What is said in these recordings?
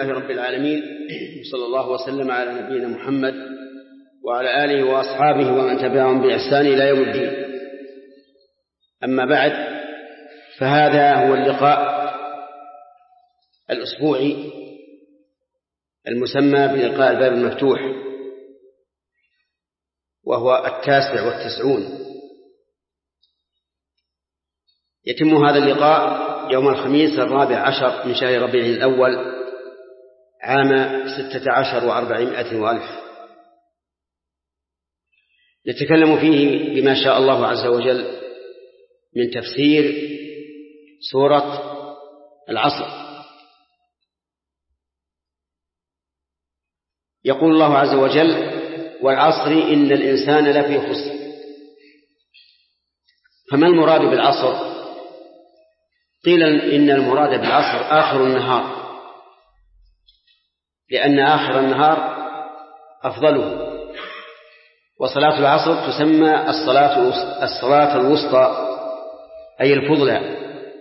لله رب العالمين، صلى الله وسلم على نبينا محمد وعلى آله وأصحابه ومن تبعهم بإحسان إلى يوم الدين. أما بعد، فهذا هو اللقاء الأسبوعي المسمى بلقاء الباب المفتوح، وهو 99. يتم هذا اللقاء يوم الخميس 14 من شهر ربيع الأول عام 16 و400 وألف. نتكلم فيه بما شاء الله عز وجل من تفسير سورة العصر. يقول الله عز وجل: والعصر إن الإنسان لفي خسر. فما المراد بالعصر؟ قيل إن المراد بالعصر آخر النهار، لأن آخر النهار أفضله، وصلاة العصر تسمى الصلاة الوسطى أي الفضلى،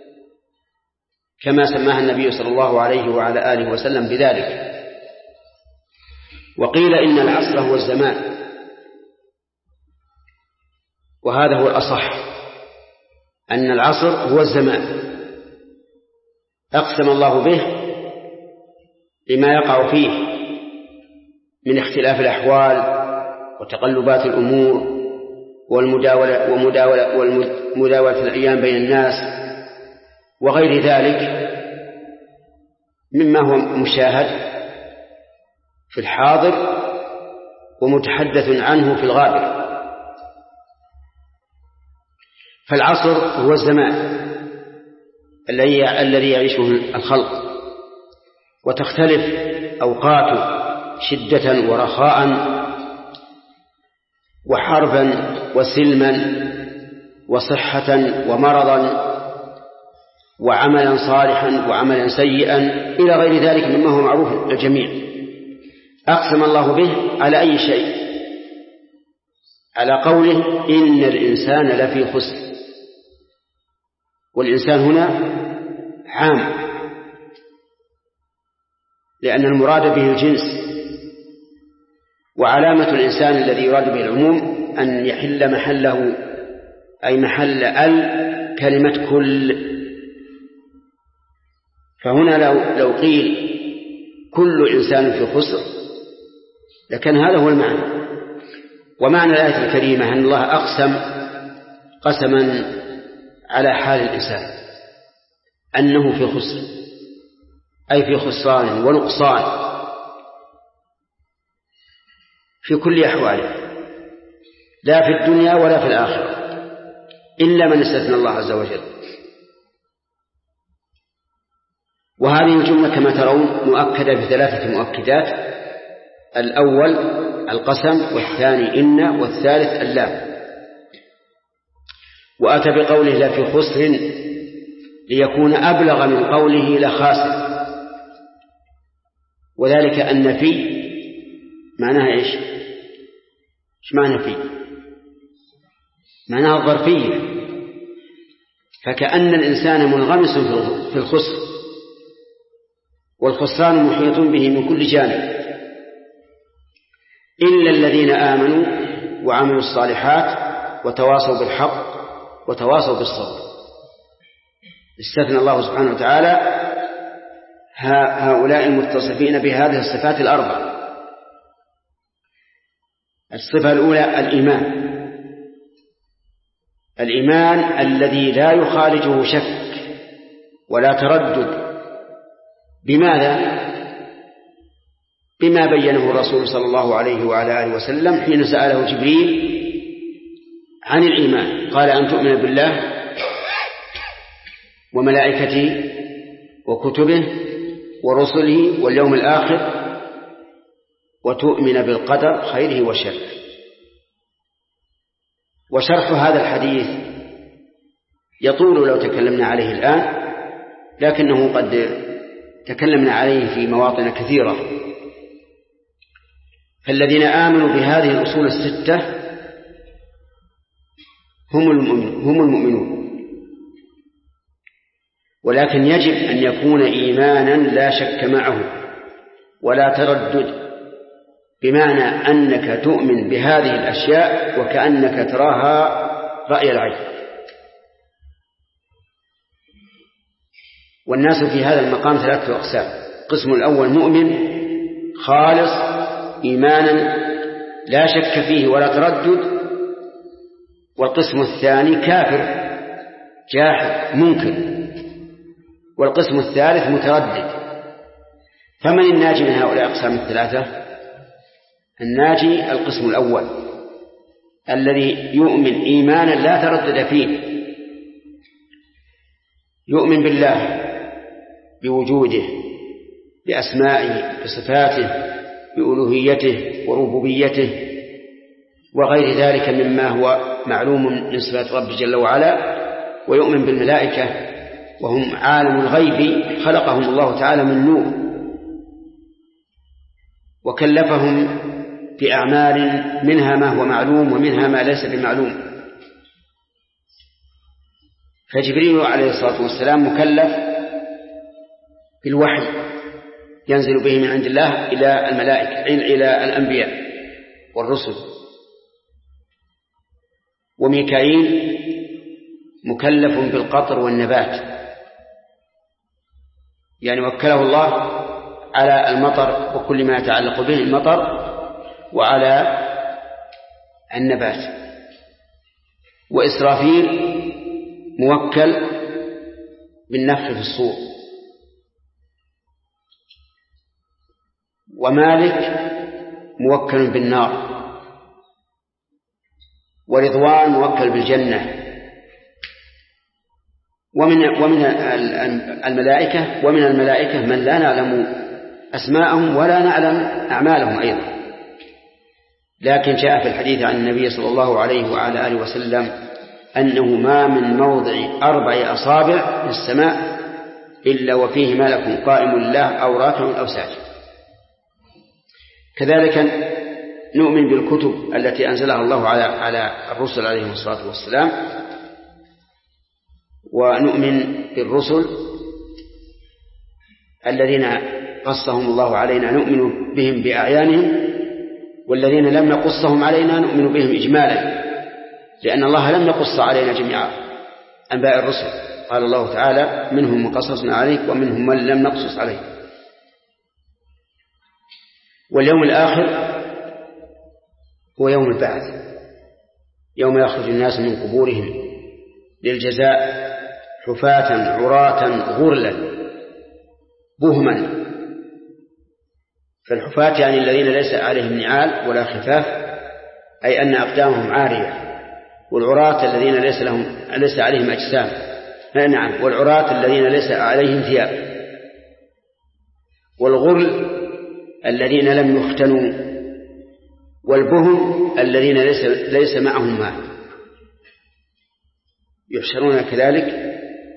كما سماها النبي صلى الله عليه وعلى آله وسلم بذلك. وقيل إن العصر هو الزمان، وهذا هو الأصح، أن العصر هو الزمان أقسم الله به لما يقع فيه من اختلاف الأحوال وتقلبات الأمور ومداولة الأيام بين الناس وغير ذلك مما هو مشاهد في الحاضر ومتحدث عنه في الغابر. فالعصر هو الزمان الذي يعيشه الخلق، وتختلف أوقاته شدة ورخاء وحربا وسلما وصحة ومرضا وعملا صالحا وعملا سيئا إلى غير ذلك مما هو معروف للجميع. أقسم الله به على أي شيء؟ على قوله إن الإنسان لفي خسر، والإنسان هنا عام، لأن المراد به الجنس، وعلامة الإنسان الذي يراد به العموم أن يحل محله أي محل كلمة كل. فهنا لو قيل كل إنسان في خسر لكن هذا هو المعنى. ومعنى الآية الكريمة أن الله أقسم قسما على حال الإنسان أنه في خسر، أي في خسران ونقصان في كل أحواله، لا في الدنيا ولا في الآخرة، إلا من استثنى الله عز وجل. وهذه الجملة كما ترون مؤكدة ب3 مؤكدات: الأول القسم، والثاني إن، والثالث اللام. وأتى بقوله لا في خسر ليكون أبلغ من قوله لخاسر، وذلك أن في معناها إيش معنى في؟ معناها الظرفية، فكأن الإنسان منغمس في الخسر، والخسران محيط به من كل جانب، إلا الذين آمنوا وعملوا الصالحات وتواصوا بالحق وتواصوا بالصبر. استثنى الله سبحانه وتعالى هؤلاء المتصفين بهذه الصفات الأربع. الصفة الأولى الإيمان الذي لا يخالجه شك ولا تردد. بماذا؟ بما بينه الرسول صلى الله عليه وعلى آله وسلم حين سأله جبريل عن الإيمان، قال: أن تؤمن بالله وملائكته وكتبه ورسله واليوم الآخر وتؤمن بالقدر خيره وشره. وشرح هذا الحديث يطول لو تكلمنا عليه الآن، لكنه قد تكلمنا عليه في مواطن كثيرة. فالذين آمنوا بهذه الأصول 6 هم المؤمنون، ولكن يجب أن يكون إيمانا لا شك معه، ولا تردد، بمعنى أنك تؤمن بهذه الأشياء وكأنك تراها رأي العين. والناس في هذا المقام 3 أقسام: القسم الأول مؤمن خالص إيمانا لا شك فيه ولا تردد، والقسم الثاني كافر جاحد منكر، والقسم الثالث متردد. فمن الناجي من هؤلاء الأقسام الثلاثة؟ الناجي القسم الأول الذي يؤمن إيمانا لا تردد فيه، يؤمن بالله بوجوده، بأسمائه، بصفاته، بألوهيته وربوبيته وغير ذلك مما هو معلوم من صفات رب جل وعلا، ويؤمن بالملائكة وهم عالم الغيب خلقهم الله تعالى من نور وكلفهم بأعمال منها ما هو معلوم ومنها ما ليس بمعلوم. فجبريل عليه الصلاة والسلام مكلف بالوحي ينزل به من عند الله إلى الملائكة إلى الأنبياء والرسل، وميكائيل مكلف بالقطر والنبات، يعني وكله الله على المطر وكل ما يتعلق به المطر وعلى النبات. وإسرافيل موكل بالنفخ في الصور. ومالك موكل بالنار. ورضوان موكل بالجنة. ومن الملائكة من لا نعلم أسماءهم ولا نعلم أعمالهم أيضا، لكن جاء في الحديث عن النبي صلى الله عليه وعلى آله وسلم أنه ما من موضع 4 أصابع في السماء إلا وفيه ملك قائم لله أو راكع أو ساجد. كذلك نؤمن بالكتب التي أنزلها الله على الرسل عليهم الصلاة والسلام، ونؤمن بالرسل الذين قصهم الله علينا نؤمن بهم بأعيانهم، والذين لم نقصهم علينا نؤمن بهم إجمالا، لأن الله لم يقص علينا جميع أنباء الرسل. قال الله تعالى: منهم من قصصنا عليك ومنهم من لم نقصص عليك. واليوم الآخر هو يوم البعث، يوم يخرج الناس من قبورهم للجزاء حفاة عراة غرلا بهما. فالحفاة يعني الذين ليس عليهم نعال ولا خفاف، أي أن أقدامهم عارية. والعراة الذين ليس عليهم أجسام، نعم، والعراة الذين ليس عليهم ثياب. والغرل الذين لم يختنوا. والبهم الذين ليس معهم ماء. يحشرون كذلك.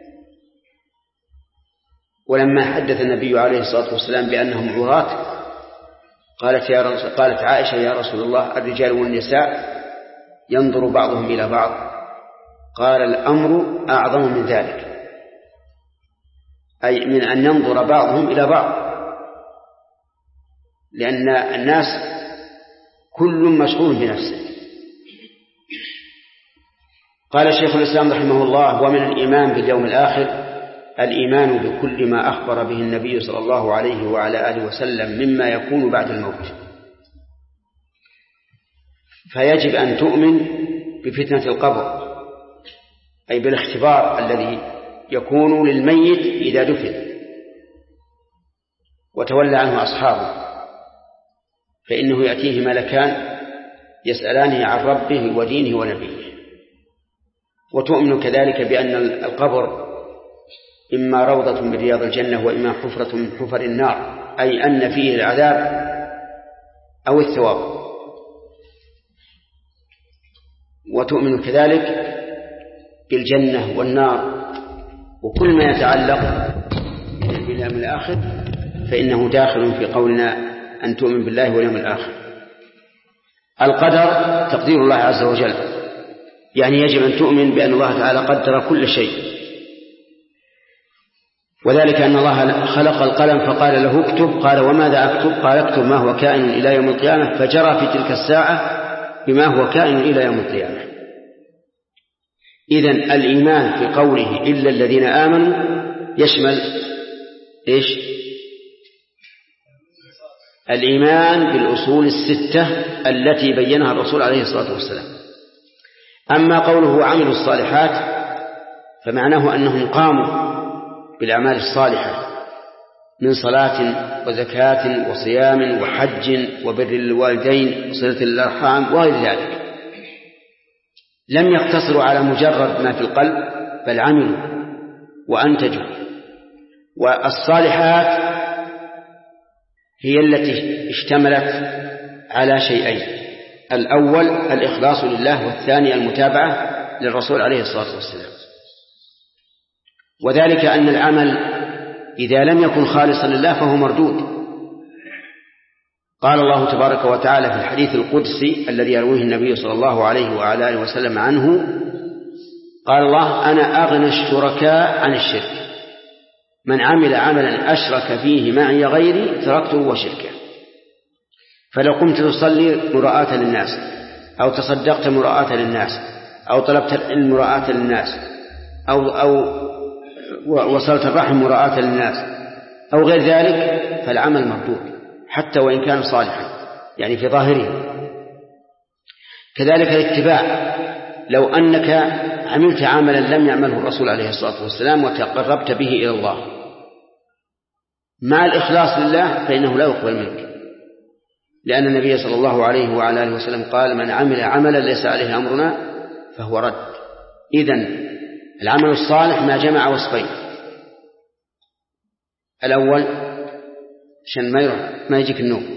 ولما حدث النبي عليه الصلاة والسلام بأنهم عراة قالت عائشة: يا رسول الله، الرجال والنساء ينظر بعضهم إلى بعض. قال: الأمر أعظم من ذلك، أي من أن ينظر بعضهم إلى بعض، لأن الناس كل مشغول بنفسه. قال شيخ الإسلام رحمه الله: ومن الإيمان باليوم الآخر الإيمان بكل ما أخبر به النبي صلى الله عليه وعلى آله وسلم مما يكون بعد الموت. فيجب أن تؤمن بفتنة القبر، أي بالاختبار الذي يكون للميت إذا دفن وتولى عنه أصحابه، فإنه يأتيه ملكان يسألانه عن ربه ودينه ونبيه. وتؤمن كذلك بأن القبر إما روضة من رياض الجنة وإما حفرة من حفر النار، أي أن فيه العذاب أو الثواب. وتؤمن كذلك بالجنة والنار وكل ما يتعلق باليوم الآخر، فإنه داخل في قولنا أن تؤمن بالله واليوم الآخر. القدر تقدير الله عز وجل، يعني يجب أن تؤمن بأن الله تعالى قدر كل شيء، وذلك أن الله خلق القلم فقال له اكتب، قال وماذا أكتب؟ قال اكتب ما هو كائن إلى يوم القيامة، فجرى في تلك الساعة بما هو كائن إلى يوم القيامة. إذن الإيمان في قوله إلا الذين آمنوا يشمل إيش؟ الإيمان بالأصول الستة التي بينها الرسول عليه الصلاة والسلام. أما قوله عملوا الصالحات فمعناه أنهم قاموا بالأعمال الصالحة من صلاة وزكاة وصيام وحج وبر الوالدين وصلة الأرحام وغير ذلك، لم يقتصروا على مجرد ما في القلب بل عملوا وأنتجوا. والصالحات هي التي اشتملت على شيئين: الأول الإخلاص لله، والثاني المتابعة للرسول عليه الصلاة والسلام. وذلك أن العمل إذا لم يكن خالصا لله فهو مردود. قال الله تبارك وتعالى في الحديث القدسي الذي يرويه النبي صلى الله عليه وعلى آله وسلم عنه، قال الله: أنا أغنى الشركاء عن الشرك، من عمل عملا أشرك فيه معي غيري تركته وشركه. فلو قمت تصلي مراءة للناس، أو تصدقت مراءة للناس، أو طلبت العلم مراءة للناس، أو وصلت الرحم مراءة للناس، أو غير ذلك، فالعمل مردود حتى وإن كان صالحا، يعني في ظاهره. كذلك الاتباع، لو أنك عملت عملا لم يعمله الرسول عليه الصلاة والسلام وتقربت به إلى الله مع الإخلاص لله فإنه لا يقبل منك، لأن النبي صلى الله عليه وعلى آله وسلم قال: من عمل عملا ليس عليه أمرنا فهو رد. إذن العمل الصالح ما جمع وصفين: الأول عشان ما يجيك النوم،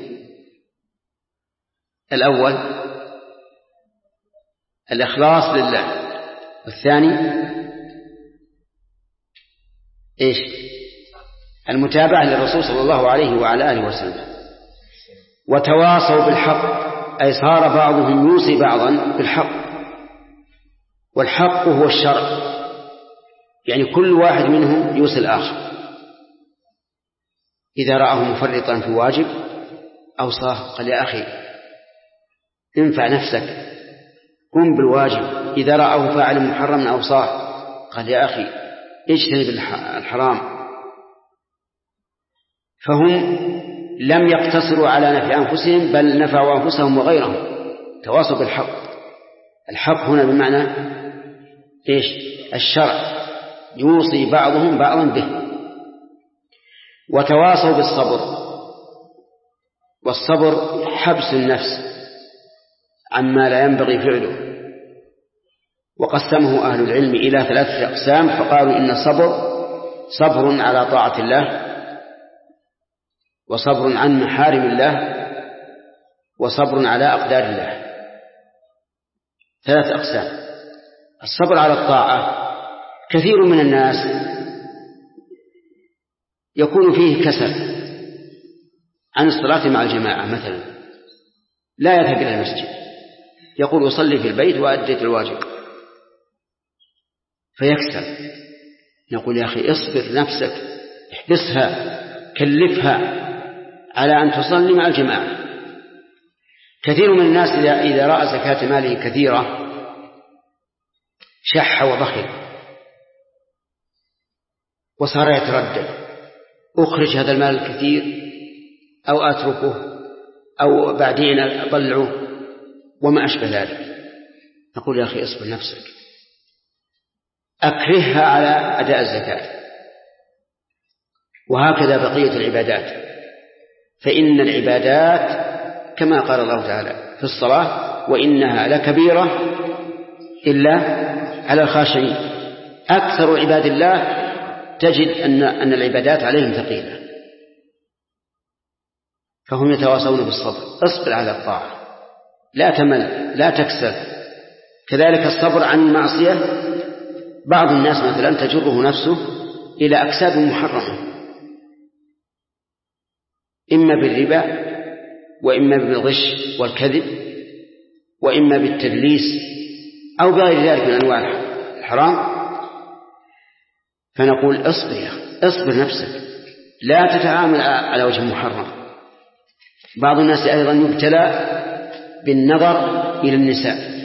الأول الإخلاص لله، والثاني إيش؟ المتابعة للرسول صلى الله عليه وعلى آله وسلم. وتواصوا بالحق، أي صار بعضهم يوصي بعضا بالحق، والحق هو الشرع، يعني كل واحد منهم يوصي الآخر. إذا رآه مفرطا في واجب أوصاه، قال: يا أخي انفع نفسك، قم بالواجب. إذا رآه فاعل محرم أوصاه، قال: يا أخي اجتنب الحرام. فهم لم يقتصروا على نفع أنفسهم بل نفعوا أنفسهم وغيرهم، تواصوا بالحق. الحق هنا بمعنى إيش؟ الشرع، يوصي بعضهم بعضا به. وتواصوا بالصبر، والصبر حبس النفس عما لا ينبغي فعله. وقسمه أهل العلم إلى 3 أقسام، فقالوا إن الصبر صبر على طاعة الله، وصبر عن محارم الله، وصبر على أقدار الله. 3 أقسام. الصبر على الطاعة، كثير من الناس يكون فيه كسل عن الصلاة مع الجماعة مثلا، لا يذهب إلى المسجد، يقول: أصلي في البيت وأديت الواجب، فيكسل. نقول: يا أخي اصبر نفسك، احبسها، كلفها على أن تصلي مع الجماعة. كثير من الناس إذا رأى زكاة ماله كثيرة شح وبخل، وصار يتردد: أخرج هذا المال الكثير أو أتركه أو بعدين أطلعه وما أشبه ذلك. نقول: يا أخي اصبر نفسك، أكرهها على أداء الزكاة. وهكذا بقية العبادات، فإن العبادات كما قال الله تعالى في الصلاة: وإنها لكبيرة إلا على الخاشعين. أكثر عباد الله تجد أن العبادات عليهم ثقيلة، فهم يتواصون بالصبر. اصبر على الطاعة، لا تمل، لا تكسل. كذلك الصبر عن المعصية، بعض الناس مثلا تجره نفسه إلى أكساب محرمة، إما بالربا، وإما بالغش والكذب، وإما بالتدليس، أو بغير ذلك من أنواع الحرام. فنقول: اصبر يا أخي، اصبر نفسك، لا تتعامل على وجه محرم. بعض الناس أيضا يبتلى بالنظر إلى النساء،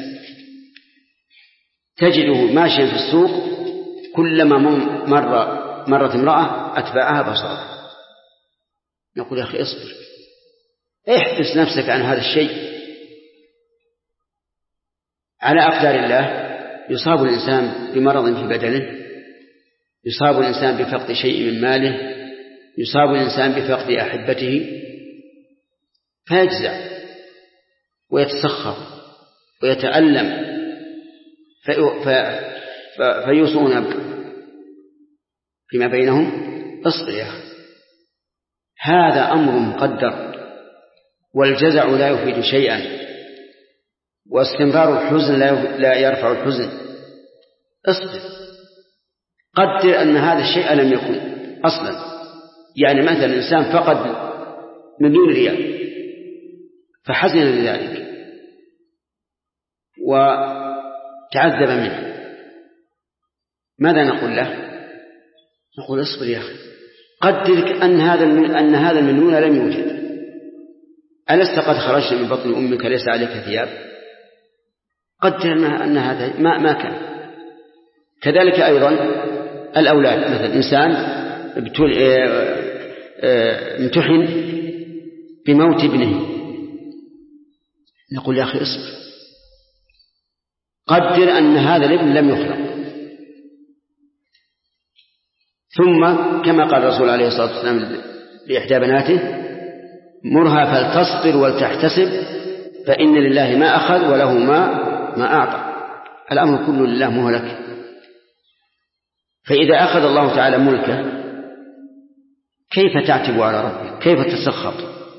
تجده ماشيا في السوق كلما مرت امرأة أتبعها بصرها. نقول يا أخي اصبر، احبس نفسك عن هذا الشيء. على أقدار الله يصاب الإنسان بمرض في بدنه، يصاب الإنسان بفقد شيء من ماله، يصاب الإنسان بفقد أحبته، فيجزع ويتسخط ويتألم فيوصون فيما بينهم. اصبر يا أخي، هذا أمر مقدر، والجزع لا يفيد شيئا، واستمرار الحزن لا يرفع الحزن. اصبر، قدر أن هذا الشيء لم يكن أصلا. يعني مثلا الإنسان فقد 1,000,000 ريال فحزن لذلك وتعذب منه، ماذا نقول له؟ نقول اصبر يا أخي، قدر أن هذا 1,000,000 لم يوجد. ألست قد خرجت من بطن أمك ليس عليك ثياب؟ قدر أن هذا ما كان. كذلك أيضا الأولاد، مثلا إنسان امتحن بموت ابنه، نقول يا أخي اصبر، قدر أن هذا الابن لم يخلق. ثم كما قال الرسول عليه الصلاة والسلام لإحدى بناته: مرها فلتصبر ولتحتسب، فإن لله ما أخذ وله ما أعطى. الأمر كله لله مهلك. فإذا أخذ الله تعالى ملكه كيف تعتب على ربك؟ كيف تسخط؟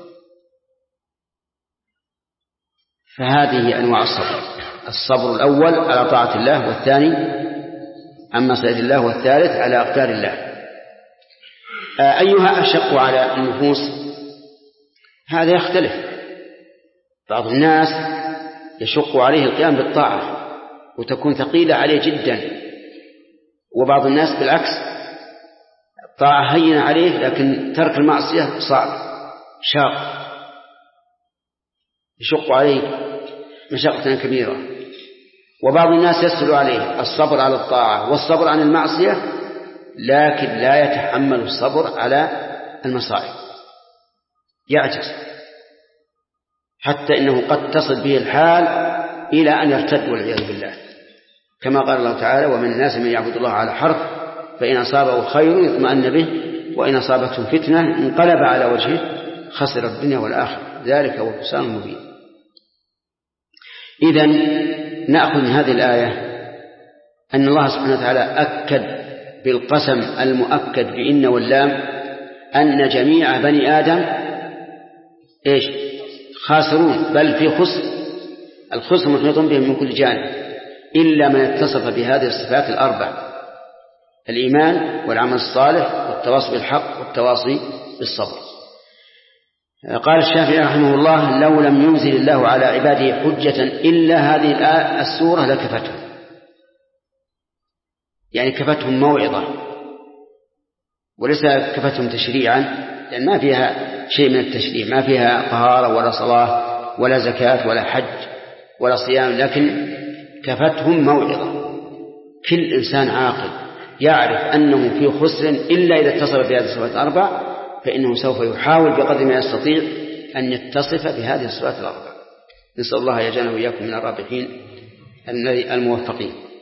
فهذه أنواع الصبر: الصبر الأول على طاعة الله، والثاني عن معصية الله، والثالث على أقدار الله. أيها أشق على النفوس؟ هذا يختلف. بعض الناس يشق عليه القيام بالطاعة وتكون ثقيلة عليه جدا، وبعض الناس بالعكس، الطاعة هينة عليه لكن ترك المعصية صعب شاق، يشق عليه مشقة كبيرة. وبعض الناس يسهل عليه الصبر على الطاعة والصبر عن المعصية، لكن لا يتحمل الصبر على المصائب، يعجز، حتى إنه قد تصل به الحال إلى أن يرتد والعياذ بالله، كما قال الله تعالى: ومن الناس من يعبد الله على حرف فإن أصابه خير اطمأن به وإن أصابته فتنة انقلب على وجهه خسر الدنيا والآخرة، ذلك هو الخسران المبين. إذن نأخذ من هذه الآية أن الله سبحانه وتعالى أكد بالقسم المؤكد بإن واللام أن جميع بني آدم خاسرون، بل في خسر، الخسر محيط بهم من كل جانب، إلا من اتصف بهذه الصفات الأربع: الإيمان والعمل الصالح والتواصي بالحق والتواصي بالصبر. قال الشافعي رحمه الله: لو لم ينزل الله على عباده حجة إلا هذه السورة لكفتهم، يعني كفتهم موعظة، وليس كفتهم تشريعا، لأن ما فيها شيء من التشريع، ما فيها طهارة ولا صلاة ولا زكاة ولا حج ولا صيام، لكن كفتهم موعظة. كل إنسان عاقل يعرف أنه في خسر إلا إذا اتصف بهذه الصفات الأربع، فإنه سوف يحاول بقدر ما يستطيع أن يتصف بهذه الصفات الأربع. نسأل الله يجعلنا وإياكم من الرابحين الموفقين.